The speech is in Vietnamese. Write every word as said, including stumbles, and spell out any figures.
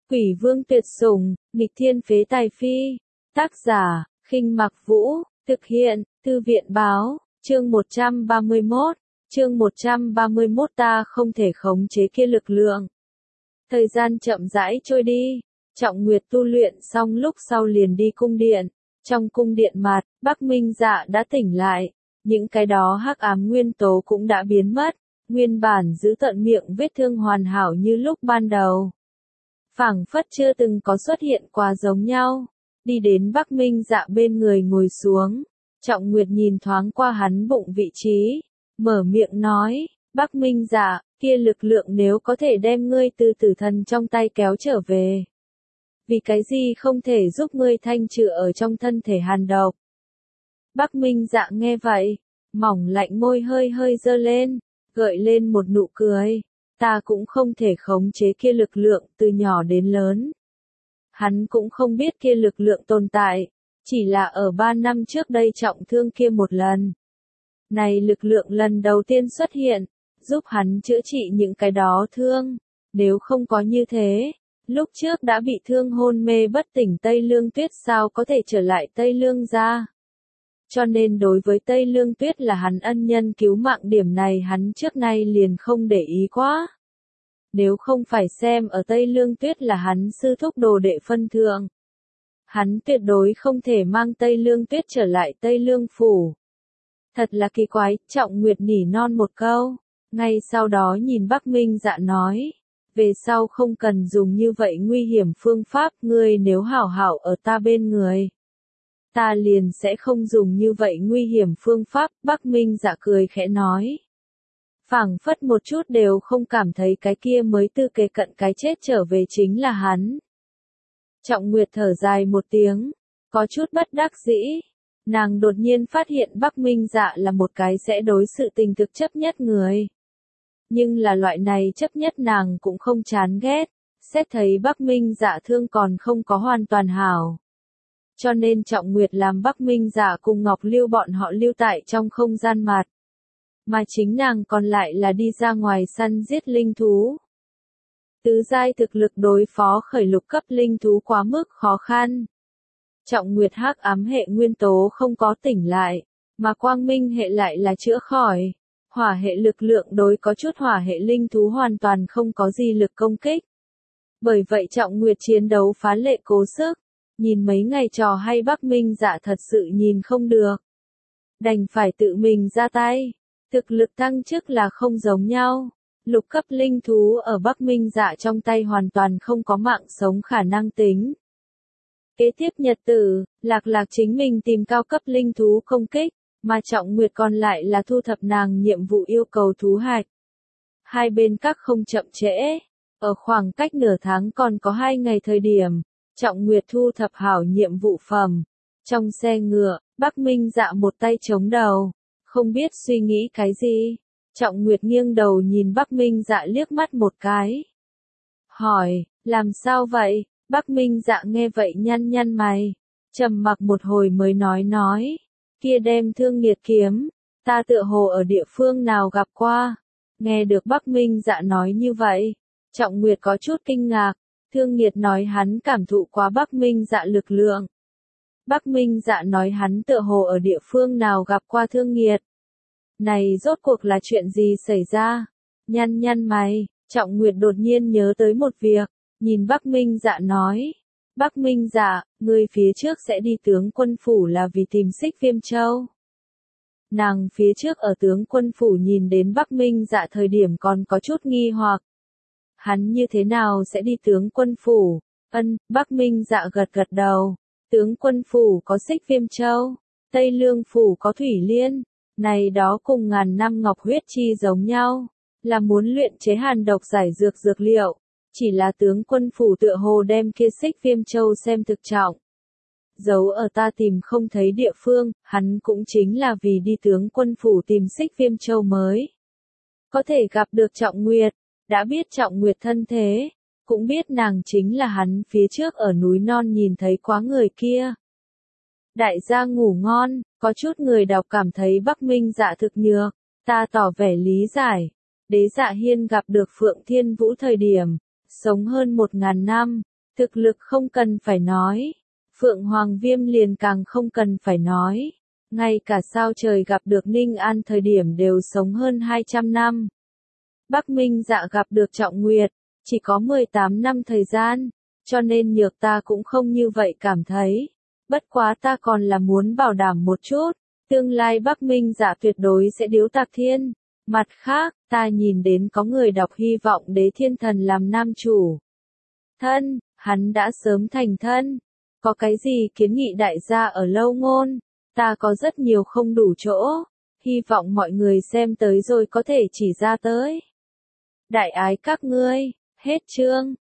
Quỷ vương tuyệt sủng, nghịch thiên phế tài phi. Tác giả, Khinh Mặc Vũ, thực hiện, Thư viện báo, chương một trăm ba mươi mốt, chương một trăm ba mươi mốt ta không thể khống chế kia lực lượng. Thời gian chậm rãi trôi đi, Trọng Nguyệt tu luyện xong lúc sau liền đi cung điện. Trong cung điện mặt, Bắc Minh Dạ đã tỉnh lại, những cái đó hắc ám nguyên tố cũng đã biến mất, nguyên bản giữ tận miệng vết thương hoàn hảo như lúc ban đầu. Phảng phất chưa từng có xuất hiện qua giống nhau, đi đến Bắc Minh Dạ bên người ngồi xuống, Trọng Nguyệt nhìn thoáng qua hắn bụng vị trí, mở miệng nói, Bắc Minh Dạ, kia lực lượng nếu có thể đem ngươi từ tử thần trong tay kéo trở về. Vì cái gì không thể giúp ngươi thanh trừ ở trong thân thể hàn độc? Bắc Minh Dạ nghe vậy, mỏng lạnh môi hơi hơi dơ lên, gợi lên một nụ cười. Ta cũng không thể khống chế kia lực lượng từ nhỏ đến lớn. Hắn cũng không biết kia lực lượng tồn tại, chỉ là ở ba năm trước đây trọng thương kia một lần. Này lực lượng lần đầu tiên xuất hiện, giúp hắn chữa trị những cái đó thương. Nếu không có như thế, lúc trước đã bị thương hôn mê bất tỉnh Tây Lương Tuyết sao có thể trở lại Tây Lương gia. Cho nên đối với Tây Lương Tuyết là hắn ân nhân cứu mạng, điểm này hắn trước nay liền không để ý quá. Nếu không phải xem ở Tây Lương Tuyết là hắn sư thúc đồ đệ phân thượng, hắn tuyệt đối không thể mang Tây Lương Tuyết trở lại Tây Lương Phủ. Thật là kỳ quái, Trọng Nguyệt nỉ non một câu, ngay sau đó nhìn Bắc Minh Dạ nói, về sau không cần dùng như vậy nguy hiểm phương pháp, ngươi nếu hảo hảo ở ta bên người. Ta liền sẽ không dùng như vậy nguy hiểm phương pháp, Bắc Minh Dạ cười khẽ nói. Phảng phất một chút đều không cảm thấy cái kia mới tư kề cận cái chết trở về chính là hắn. Trọng Nguyệt thở dài một tiếng, có chút bất đắc dĩ. Nàng đột nhiên phát hiện Bắc Minh Dạ là một cái sẽ đối sự tình thực chấp nhất người. Nhưng là loại này chấp nhất nàng cũng không chán ghét, xét thấy Bắc Minh Dạ thương còn không có hoàn toàn hảo. Cho nên Trọng Nguyệt làm Bắc Minh Dạ cùng Ngọc Lưu bọn họ lưu tại trong không gian mặt. Mà chính nàng còn lại là đi ra ngoài săn giết linh thú. Tứ giai thực lực đối phó khởi lục cấp linh thú quá mức khó khăn. Trọng Nguyệt hắc ám hệ nguyên tố không có tỉnh lại, mà quang minh hệ lại là chữa khỏi. Hỏa hệ lực lượng đối có chút hỏa hệ linh thú hoàn toàn không có gì lực công kích. Bởi vậy Trọng Nguyệt chiến đấu phá lệ cố sức, nhìn mấy ngày trò hay Bắc Minh Dạ thật sự nhìn không được. Đành phải tự mình ra tay. Thực lực tăng chức là không giống nhau. Lục cấp linh thú ở Bắc Minh Dạ trong tay hoàn toàn không có mạng sống khả năng tính. Kế tiếp nhật tử, Lạc Lạc chính mình tìm cao cấp linh thú công kích, mà Trọng Nguyệt còn lại là thu thập nàng nhiệm vụ yêu cầu thú hạch. Hai bên các không chậm trễ. Ở khoảng cách nửa tháng còn có hai ngày thời điểm, Trọng Nguyệt thu thập hảo nhiệm vụ phẩm. Trong xe ngựa, Bắc Minh Dạ một tay chống đầu. Không biết suy nghĩ cái gì. Trọng Nguyệt nghiêng đầu nhìn Bắc Minh Dạ liếc mắt một cái. Hỏi, làm sao vậy? Bắc Minh Dạ nghe vậy nhăn nhăn mày. Trầm mặc một hồi mới nói nói. Kia đem Thương Nghiệt kiếm, ta tựa hồ ở địa phương nào gặp qua. Nghe được Bắc Minh Dạ nói như vậy, Trọng Nguyệt có chút kinh ngạc. Thương Nghiệt nói hắn cảm thụ quá Bắc Minh Dạ lực lượng. Bắc Minh Dạ nói hắn tựa hồ ở địa phương nào gặp qua Thương Nghiệt. Này rốt cuộc là chuyện gì xảy ra? Nhăn nhăn mày, Trọng Nguyệt đột nhiên nhớ tới một việc, nhìn Bắc Minh Dạ nói. Bắc Minh Dạ, ngươi phía trước sẽ đi tướng quân phủ là vì tìm Xích Viêm Châu. Nàng phía trước ở tướng quân phủ nhìn đến Bắc Minh Dạ thời điểm còn có chút nghi hoặc. Hắn như thế nào sẽ đi tướng quân phủ? Ân, Bắc Minh Dạ gật gật đầu. Tướng quân phủ có Xích Viêm Châu, Tây Lương phủ có Thủy Liên, này đó cùng ngàn năm ngọc huyết chi giống nhau, là muốn luyện chế hàn độc giải dược dược liệu, chỉ là tướng quân phủ tựa hồ đem kia Xích Viêm Châu xem thực trọng. Giấu ở ta tìm không thấy địa phương, hắn cũng chính là vì đi tướng quân phủ tìm Xích Viêm Châu mới. Có thể gặp được Trọng Nguyệt, đã biết Trọng Nguyệt thân thế. Cũng biết nàng chính là hắn phía trước ở núi non nhìn thấy quá người kia. Đại gia ngủ ngon, có chút người đọc cảm thấy Bắc Minh Dạ thực nhược, ta tỏ vẻ lý giải. Đế Dạ Hiên gặp được Phượng Thiên Vũ thời điểm, sống hơn một ngàn năm, Thực lực không cần phải nói. Phượng Hoàng Viêm liền càng không cần phải nói. Ngay cả sao trời gặp được Ninh An thời điểm đều sống hơn hai trăm năm. Bắc Minh Dạ gặp được Trọng Nguyệt, chỉ có mười tám năm thời gian, cho nên nhược ta cũng không như vậy cảm thấy. Bất quá ta còn là muốn bảo đảm một chút, tương lai Bắc Minh Dạ tuyệt đối sẽ điếu tạc thiên. Mặt khác, ta nhìn đến có người đọc hy vọng Đế Thiên Thần làm nam chủ. Thân, hắn đã sớm thành thân. Có cái gì kiến nghị đại gia ở Lâu Ngôn? Ta có rất nhiều không đủ chỗ. Hy vọng mọi người xem tới rồi có thể chỉ ra tới. Đại ái các ngươi, hết chương.